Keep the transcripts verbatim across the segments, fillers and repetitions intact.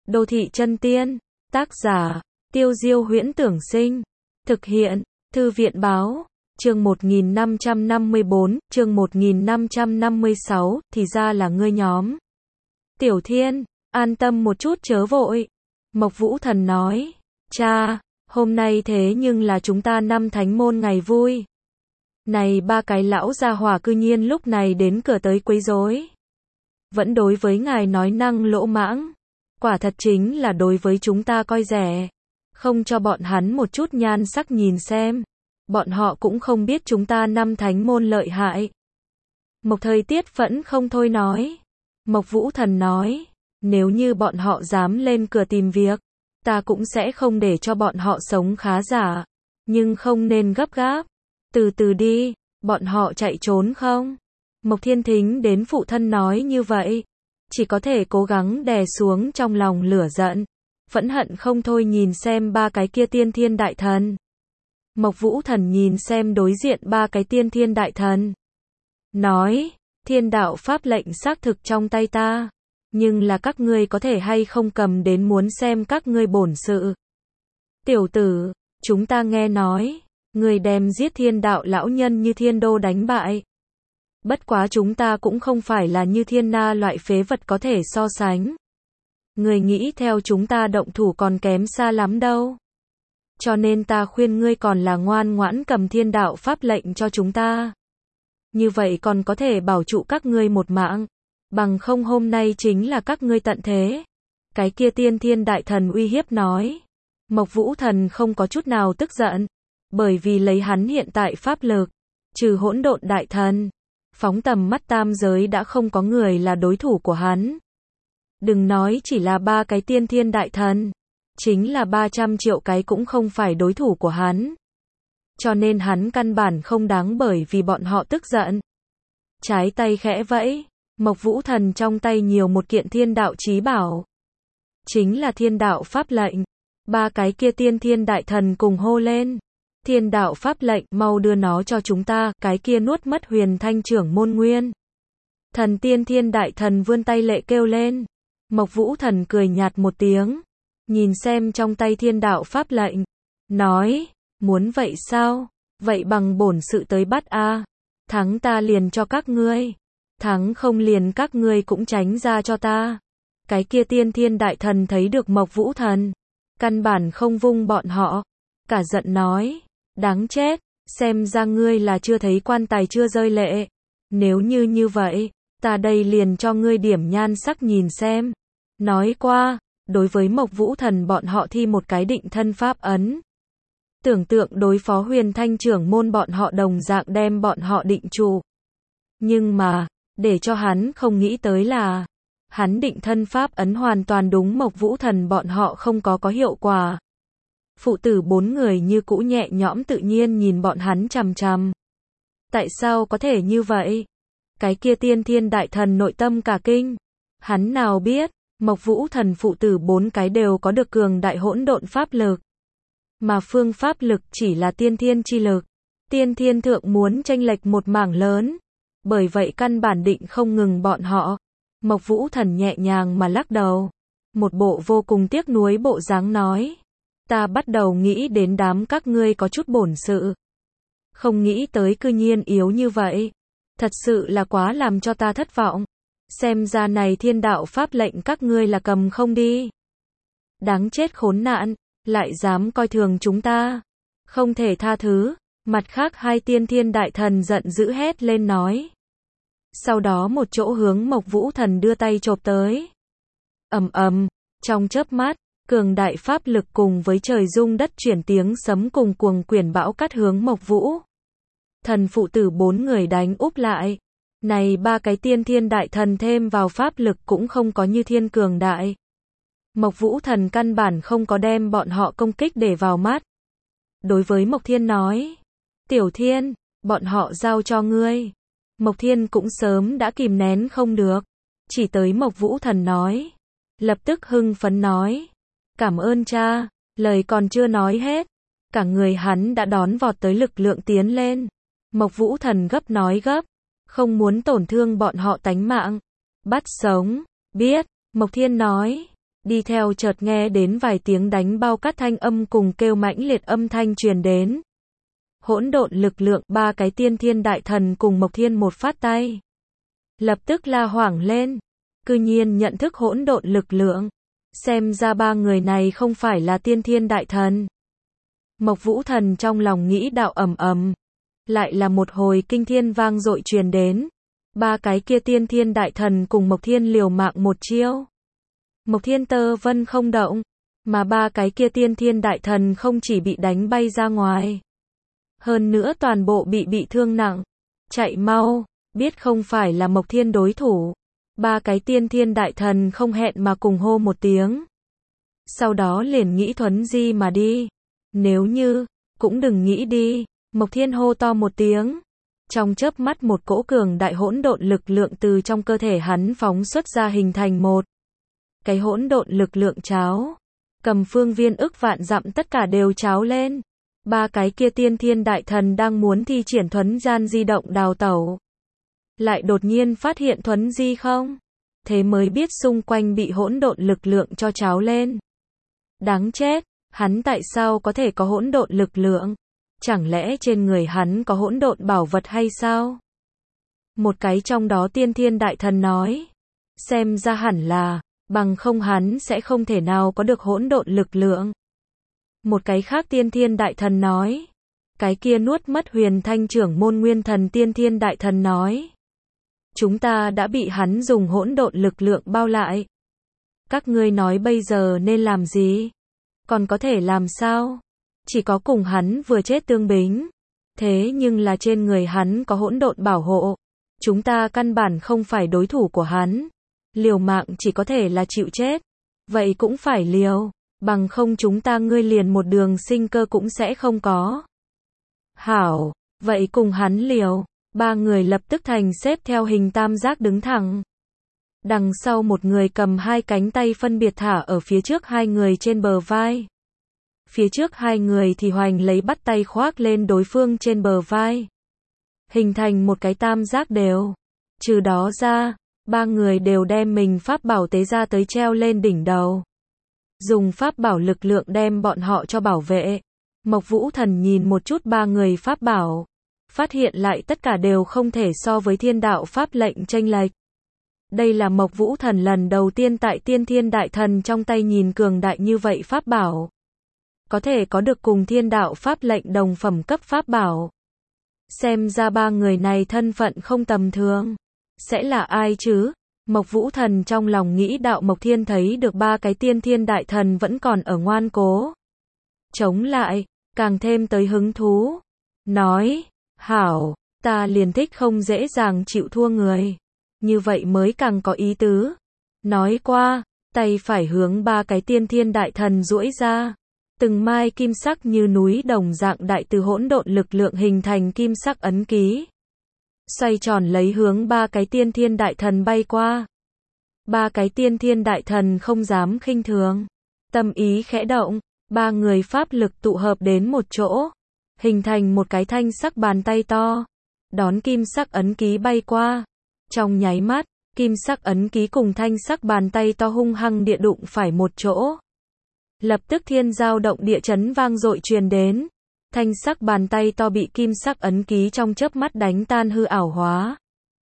Đô thị chân tiên, tác giả, Tiêu Diêu Huyễn Tưởng Sinh, thực hiện, Thư viện Báo, chương một nghìn năm trăm năm mươi bốn, chương một nghìn năm trăm năm mươi sáu, thì ra là ngươi nhóm. Tiểu Thiên, an tâm một chút chớ vội. Mộc Vũ Thần nói, cha, hôm nay thế nhưng là chúng ta năm thánh môn ngày vui. Này ba cái lão gia hỏa cư nhiên lúc này đến cửa tới quấy rối. Vẫn đối với ngài nói năng lỗ mãng. Quả thật chính là đối với chúng ta coi rẻ. Không cho bọn hắn một chút nhan sắc nhìn xem. Bọn họ cũng không biết chúng ta năm thánh môn lợi hại. Mộc Thời Tiết phẫn không thôi nói. Mộc Vũ Thần nói, nếu như bọn họ dám lên cửa tìm việc, ta cũng sẽ không để cho bọn họ sống khá giả. Nhưng không nên gấp gáp. Từ từ đi, bọn họ chạy trốn không? Mộc Thiên Thính đến phụ thân nói như vậy. Chỉ có thể cố gắng đè xuống trong lòng lửa giận. Phẫn hận không thôi nhìn xem ba cái kia tiên thiên đại thần. Mộc Vũ Thần nhìn xem đối diện ba cái tiên thiên đại thần. Nói, thiên đạo pháp lệnh xác thực trong tay ta. Nhưng là các ngươi có thể hay không cầm đến muốn xem các ngươi bổn sự. Tiểu tử, chúng ta nghe nói, người đem giết thiên đạo lão nhân như thiên đô đánh bại. Bất quá chúng ta cũng không phải là như thiên na loại phế vật có thể so sánh. Người nghĩ theo chúng ta động thủ còn kém xa lắm đâu. Cho nên ta khuyên ngươi còn là ngoan ngoãn cầm thiên đạo pháp lệnh cho chúng ta. Như vậy còn có thể bảo trụ các ngươi một mạng. Bằng không hôm nay chính là các ngươi tận thế. Cái kia tiên thiên đại thần uy hiếp nói. Mộc Vũ Thần không có chút nào tức giận. Bởi vì lấy hắn hiện tại pháp lực. Trừ hỗn độn đại thần. Phóng tầm mắt tam giới đã không có người là đối thủ của hắn. Đừng nói chỉ là ba cái tiên thiên đại thần. Chính là ba trăm triệu cái cũng không phải đối thủ của hắn. Cho nên hắn căn bản không đáng bởi vì bọn họ tức giận. Trái tay khẽ vẫy. Mộc Vũ Thần trong tay nhiều một kiện thiên đạo chí bảo. Chính là thiên đạo pháp lệnh. Ba cái kia tiên thiên đại thần cùng hô lên. Thiên đạo pháp lệnh, mau đưa nó cho chúng ta, cái kia nuốt mất huyền thanh trưởng môn nguyên. Thần tiên thiên đại thần vươn tay lệ kêu lên. Mộc Vũ Thần cười nhạt một tiếng. Nhìn xem trong tay thiên đạo pháp lệnh. Nói, muốn vậy sao? Vậy bằng bổn sự tới bắt a. Thắng ta liền cho các ngươi. Thắng không liền các ngươi cũng tránh ra cho ta. Cái kia tiên thiên đại thần thấy được Mộc Vũ Thần. Căn bản không vung bọn họ. Cả giận nói. Đáng chết, xem ra ngươi là chưa thấy quan tài chưa rơi lệ. Nếu như như vậy, ta đây liền cho ngươi điểm nhan sắc nhìn xem. Nói qua, đối với Mộc Vũ Thần bọn họ thi một cái định thân pháp ấn. Tưởng tượng đối phó huyền thanh trưởng môn bọn họ đồng dạng đem bọn họ định trụ. Nhưng mà, để cho hắn không nghĩ tới là, hắn định thân pháp ấn hoàn toàn đúng Mộc Vũ Thần bọn họ không có có hiệu quả. Phụ tử bốn người như cũ nhẹ nhõm tự nhiên nhìn bọn hắn chằm chằm. Tại sao có thể như vậy? Cái kia tiên thiên đại thần nội tâm cả kinh. Hắn nào biết, Mộc Vũ Thần phụ tử bốn cái đều có được cường đại hỗn độn pháp lực. Mà phương pháp lực chỉ là tiên thiên chi lực. Tiên thiên thượng muốn chênh lệch một mảng lớn. Bởi vậy căn bản định không ngừng bọn họ. Mộc Vũ Thần nhẹ nhàng mà lắc đầu. Một bộ vô cùng tiếc nuối bộ dáng nói. Ta bắt đầu nghĩ đến đám các ngươi có chút bổn sự. Không nghĩ tới cư nhiên yếu như vậy. Thật sự là quá làm cho ta thất vọng. Xem ra này thiên đạo pháp lệnh các ngươi là cầm không đi. Đáng chết khốn nạn, lại dám coi thường chúng ta. Không thể tha thứ. Mặt khác hai tiên thiên đại thần giận dữ hét lên nói. Sau đó một chỗ hướng Mộc Vũ Thần đưa tay chộp tới. Ầm ầm, trong chớp mắt. Cường đại pháp lực cùng với trời rung đất chuyển tiếng sấm cùng cuồng quyển bão cắt hướng Mộc Vũ Thần phụ tử bốn người đánh úp lại. Này ba cái tiên thiên đại thần thêm vào pháp lực cũng không có như thiên cường đại. Mộc Vũ Thần căn bản không có đem bọn họ công kích để vào mắt. Đối với Mộc Thiên nói. Tiểu Thiên, bọn họ giao cho ngươi. Mộc Thiên cũng sớm đã kìm nén không được. Chỉ tới Mộc Vũ Thần nói. Lập tức hưng phấn nói. Cảm ơn cha, lời còn chưa nói hết. Cả người hắn đã đón vọt tới lực lượng tiến lên. Mộc Vũ Thần gấp nói gấp. Không muốn tổn thương bọn họ tánh mạng. Bắt sống, biết, Mộc Thiên nói. Đi theo chợt nghe đến vài tiếng đánh bao cát thanh âm cùng kêu mãnh liệt âm thanh truyền đến. Hỗn độn lực lượng, ba cái tiên thiên đại thần cùng Mộc Thiên một phát tay. Lập tức la hoảng lên. Cư nhiên nhận thức hỗn độn lực lượng. Xem ra ba người này không phải là tiên thiên đại thần. Mộc Vũ Thần trong lòng nghĩ đạo ầm ầm. Lại là một hồi kinh thiên vang dội truyền đến. Ba cái kia tiên thiên đại thần cùng Mộc Thiên liều mạng một chiêu. Mộc Thiên tơ vân không động. Mà ba cái kia tiên thiên đại thần không chỉ bị đánh bay ra ngoài. Hơn nữa toàn bộ bị bị thương nặng. Chạy mau, biết không phải là Mộc Thiên đối thủ. Ba cái tiên thiên đại thần không hẹn mà cùng hô một tiếng. Sau đó liền nghĩ thuấn di mà đi. Nếu như, cũng đừng nghĩ đi. Mộc Thiên hô to một tiếng. Trong chớp mắt một cỗ cường đại hỗn độn lực lượng từ trong cơ thể hắn phóng xuất ra hình thành một. Cái hỗn độn lực lượng cháo. Cầm phương viên ức vạn dặm tất cả đều cháo lên. Ba cái kia tiên thiên đại thần đang muốn thi triển thuấn gian di động đào tẩu. Lại đột nhiên phát hiện thuấn di không. Thế mới biết xung quanh bị hỗn độn lực lượng cho cháo lên. Đáng chết, hắn tại sao có thể có hỗn độn lực lượng? Chẳng lẽ trên người hắn có hỗn độn bảo vật hay sao? Một cái trong đó tiên thiên đại thần nói. Xem ra hẳn là, bằng không hắn sẽ không thể nào có được hỗn độn lực lượng. Một cái khác tiên thiên đại thần nói. Cái kia nuốt mất huyền thanh trưởng môn nguyên thần tiên thiên đại thần nói. Chúng ta đã bị hắn dùng hỗn độn lực lượng bao lại. Các ngươi nói bây giờ nên làm gì? Còn có thể làm sao? Chỉ có cùng hắn vừa chết tương bính. Thế nhưng là trên người hắn có hỗn độn bảo hộ. Chúng ta căn bản không phải đối thủ của hắn. Liều mạng chỉ có thể là chịu chết. Vậy cũng phải liều. Bằng không chúng ta ngươi liền một đường sinh cơ cũng sẽ không có. Hảo, vậy cùng hắn liều. Ba người lập tức thành xếp theo hình tam giác đứng thẳng. Đằng sau một người cầm hai cánh tay phân biệt thả ở phía trước hai người trên bờ vai. Phía trước hai người thì hoành lấy bắt tay khoác lên đối phương trên bờ vai. Hình thành một cái tam giác đều. Trừ đó ra, ba người đều đem mình pháp bảo tế ra tới treo lên đỉnh đầu. Dùng pháp bảo lực lượng đem bọn họ cho bảo vệ. Mộc Vũ Thần nhìn một chút ba người pháp bảo. Phát hiện lại tất cả đều không thể so với thiên đạo pháp lệnh chênh lệch. Đây là Mộc Vũ Thần lần đầu tiên tại tiên thiên đại thần trong tay nhìn cường đại như vậy pháp bảo. Có thể có được cùng thiên đạo pháp lệnh đồng phẩm cấp pháp bảo. Xem ra ba người này thân phận không tầm thường. Sẽ là ai chứ? Mộc Vũ Thần trong lòng nghĩ đạo Mộc Thiên thấy được ba cái tiên thiên đại thần vẫn còn ở ngoan cố. Chống lại, càng thêm tới hứng thú. Nói, hảo, ta liền thích không dễ dàng chịu thua người. Như vậy mới càng có ý tứ. Nói qua, tay phải hướng ba cái tiên thiên đại thần duỗi ra. Từng mai kim sắc như núi đồng dạng đại từ hỗn độn lực lượng hình thành kim sắc ấn ký. Xoay tròn lấy hướng ba cái tiên thiên đại thần bay qua. Ba cái tiên thiên đại thần không dám khinh thường. Tâm ý khẽ động, ba người pháp lực tụ hợp đến một chỗ. Hình thành một cái thanh sắc bàn tay to. Đón kim sắc ấn ký bay qua. Trong nháy mắt, kim sắc ấn ký cùng thanh sắc bàn tay to hung hăng địa đụng phải một chỗ. Lập tức thiên giao động địa chấn vang dội truyền đến. Thanh sắc bàn tay to bị kim sắc ấn ký trong chớp mắt đánh tan hư ảo hóa.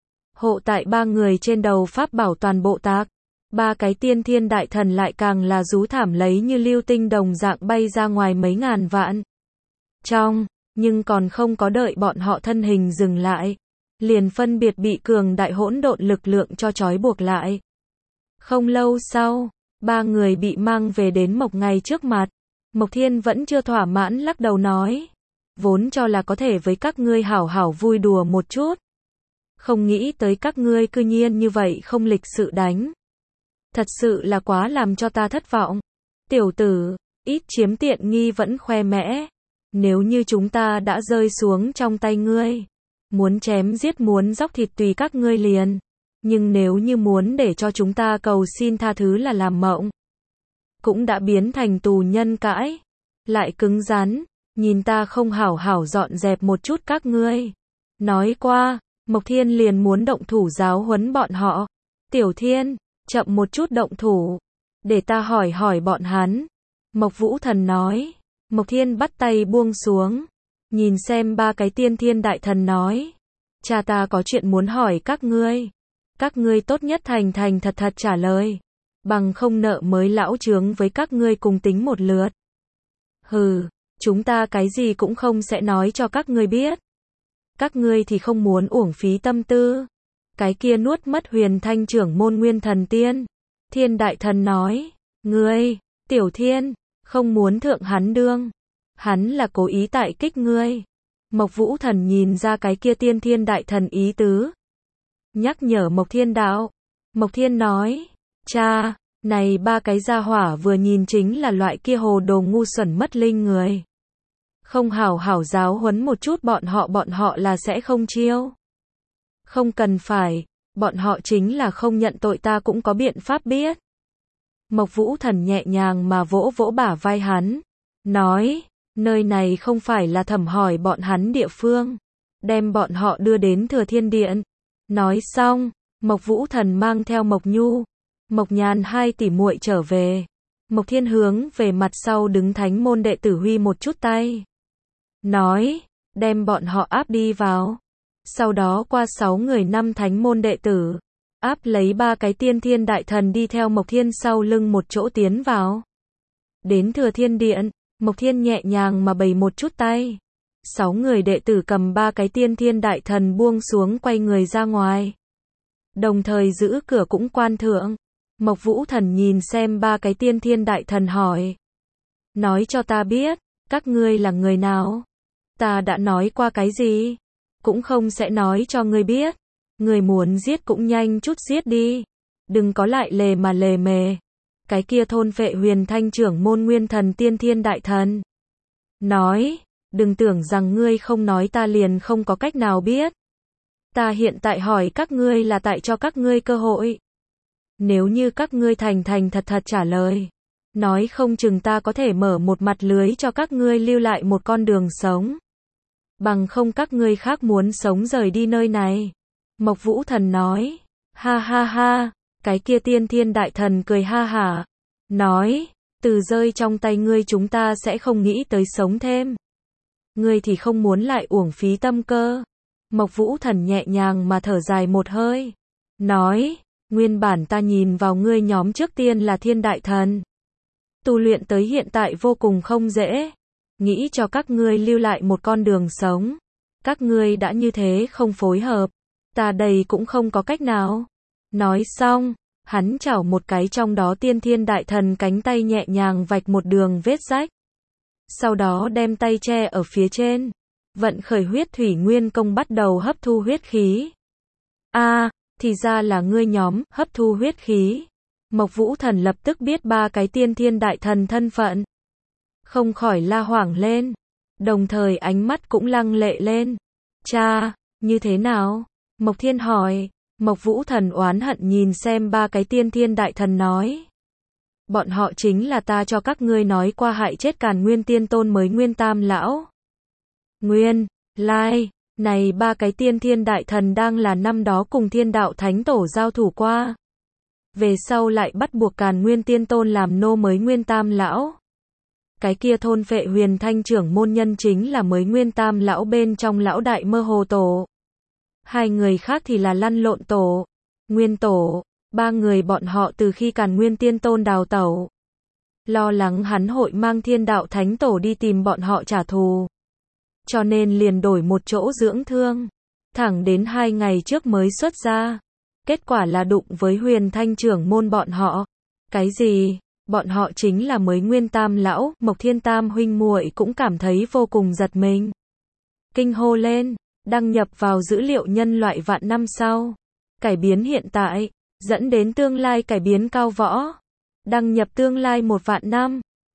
Hộ tại ba người trên đầu pháp bảo toàn bộ tạc. Ba cái tiên thiên đại thần lại càng là rú thảm lấy như lưu tinh đồng dạng bay ra ngoài mấy ngàn vạn. Trong, nhưng còn không có đợi bọn họ thân hình dừng lại. Liền phân biệt bị cường đại hỗn độn lực lượng cho trói buộc lại. Không lâu sau, ba người bị mang về đến Mộc Ngay trước mặt. Mộc Thiên vẫn chưa thỏa mãn lắc đầu nói. Vốn cho là có thể với các ngươi hảo hảo vui đùa một chút. Không nghĩ tới các ngươi cư nhiên như vậy không lịch sự đánh. Thật sự là quá làm cho ta thất vọng. Tiểu tử, ít chiếm tiện nghi vẫn khoe mẽ. Nếu như chúng ta đã rơi xuống trong tay ngươi. Muốn chém giết muốn dóc thịt tùy các ngươi liền. Nhưng nếu như muốn để cho chúng ta cầu xin tha thứ là làm mộng. Cũng đã biến thành tù nhân cãi. Lại cứng rắn. Nhìn ta không hảo hảo dọn dẹp một chút các ngươi. Nói qua, Mộc Thiên liền muốn động thủ giáo huấn bọn họ. Tiểu Thiên, chậm một chút động thủ. để ta hỏi hỏi bọn hắn. Mộc Vũ Thần nói. Mộc Thiên bắt tay buông xuống, nhìn xem ba cái tiên thiên đại thần nói. Cha ta có chuyện muốn hỏi các ngươi. Các ngươi tốt nhất thành thành thật thật trả lời. Bằng không nợ mới lão chướng với các ngươi cùng tính một lượt. Hừ, chúng ta cái gì cũng không sẽ nói cho các ngươi biết. Các ngươi thì không muốn uổng phí tâm tư. Cái kia nuốt mất huyền thanh trưởng môn nguyên thần tiên. Thiên đại thần nói. Ngươi, Tiểu Thiên, không muốn thượng hắn đương. Hắn là cố ý tại kích ngươi. Mộc Vũ Thần nhìn ra cái kia tiên thiên đại thần ý tứ. Nhắc nhở Mộc Thiên đạo. Mộc Thiên nói. Cha, này ba cái gia hỏa vừa nhìn chính là loại kia hồ đồ ngu xuẩn mất linh người. Không hảo hảo giáo huấn một chút bọn họ bọn họ là sẽ không chiêu. Không cần phải, bọn họ chính là không nhận tội ta cũng có biện pháp biết. Mộc Vũ Thần nhẹ nhàng mà vỗ vỗ bả vai hắn. Nói, nơi này không phải là thẩm hỏi bọn hắn địa phương. Đem bọn họ đưa đến Thừa Thiên Điện. Nói xong, Mộc Vũ Thần mang theo Mộc Nhu, Mộc Nhàn hai tỷ muội trở về. Mộc Thiên hướng về mặt sau đứng thánh môn đệ tử huy một chút tay. Nói, đem bọn họ áp đi vào. Sau đó qua sáu người năm thánh môn đệ tử, áp lấy ba cái tiên thiên đại thần đi theo Mộc Thiên sau lưng một chỗ tiến vào. Đến Thừa Thiên Điện, Mộc Thiên nhẹ nhàng mà bày một chút tay. Sáu người đệ tử cầm ba cái tiên thiên đại thần buông xuống quay người ra ngoài. Đồng thời giữ cửa cũng quan thượng. Mộc Vũ Thần nhìn xem ba cái tiên thiên đại thần hỏi. Nói cho ta biết, các ngươi là người nào? Ta đã nói qua cái gì? Cũng không sẽ nói cho ngươi biết. Người muốn giết cũng nhanh chút giết đi. Đừng có lại lề mà lề mề. Cái kia thôn phệ huyền thanh trưởng môn nguyên thần tiên thiên đại thần. Nói, đừng tưởng rằng ngươi không nói ta liền không có cách nào biết. Ta hiện tại hỏi các ngươi là tại cho các ngươi cơ hội. Nếu như các ngươi thành thành thật thật trả lời, nói không chừng ta có thể mở một mặt lưới cho các ngươi lưu lại một con đường sống. Bằng không các ngươi khác muốn sống rời đi nơi này. Mộc Vũ Thần nói. Ha ha ha, cái kia tiên thiên đại thần cười ha hả. Nói, từ rơi trong tay ngươi chúng ta sẽ không nghĩ tới sống thêm. Ngươi thì không muốn lại uổng phí tâm cơ. Mộc Vũ Thần nhẹ nhàng mà thở dài một hơi. Nói, nguyên bản ta nhìn vào ngươi nhóm trước tiên là thiên đại thần. Tu luyện tới hiện tại vô cùng không dễ. Nghĩ cho các ngươi lưu lại một con đường sống. Các ngươi đã như thế không phối hợp. Ta đây cũng không có cách nào. Nói xong, hắn chảo một cái trong đó tiên thiên đại thần cánh tay nhẹ nhàng vạch một đường vết rách. Sau đó đem tay che ở phía trên. Vận khởi huyết thủy nguyên công bắt đầu hấp thu huyết khí. A, à, thì ra là ngươi nhóm hấp thu huyết khí. Mộc Vũ Thần lập tức biết ba cái tiên thiên đại thần thân phận. Không khỏi la hoảng lên. Đồng thời ánh mắt cũng lăng lệ lên. Cha, như thế nào? Mộc Thiên hỏi. Mộc Vũ Thần oán hận nhìn xem ba cái tiên thiên đại thần nói. Bọn họ chính là ta cho các ngươi nói qua hại chết Càn Nguyên Tiên Tôn mới Nguyên Tam Lão. Nguyên, lai, này ba cái tiên thiên đại thần đang là năm đó cùng Thiên Đạo Thánh Tổ giao thủ qua. Về sau lại bắt buộc Càn Nguyên Tiên Tôn làm nô mới Nguyên Tam Lão. Cái kia thôn phệ huyền thanh trưởng môn nhân chính là mới Nguyên Tam Lão bên trong lão đại mơ hồ tổ. Hai người khác thì là lăn lộn tổ, Nguyên Tổ. Ba người bọn họ từ khi Càn Nguyên Tiên Tôn đào tẩu. Lo lắng hắn hội mang Thiên Đạo Thánh Tổ đi tìm bọn họ trả thù. Cho nên liền đổi một chỗ dưỡng thương. Thẳng đến hai ngày trước mới xuất ra. Kết quả là đụng với huyền thanh trưởng môn bọn họ. Cái gì? Bọn họ chính là mới Nguyên Tam Lão. Mộc Thiên Tam huynh muội cũng cảm thấy vô cùng giật mình. Kinh hô lên. Đăng nhập vào dữ liệu nhân loại vạn năm sau. Cải biến hiện tại. Dẫn đến tương lai cải biến cao võ. Đăng nhập tương lai một vạn năm.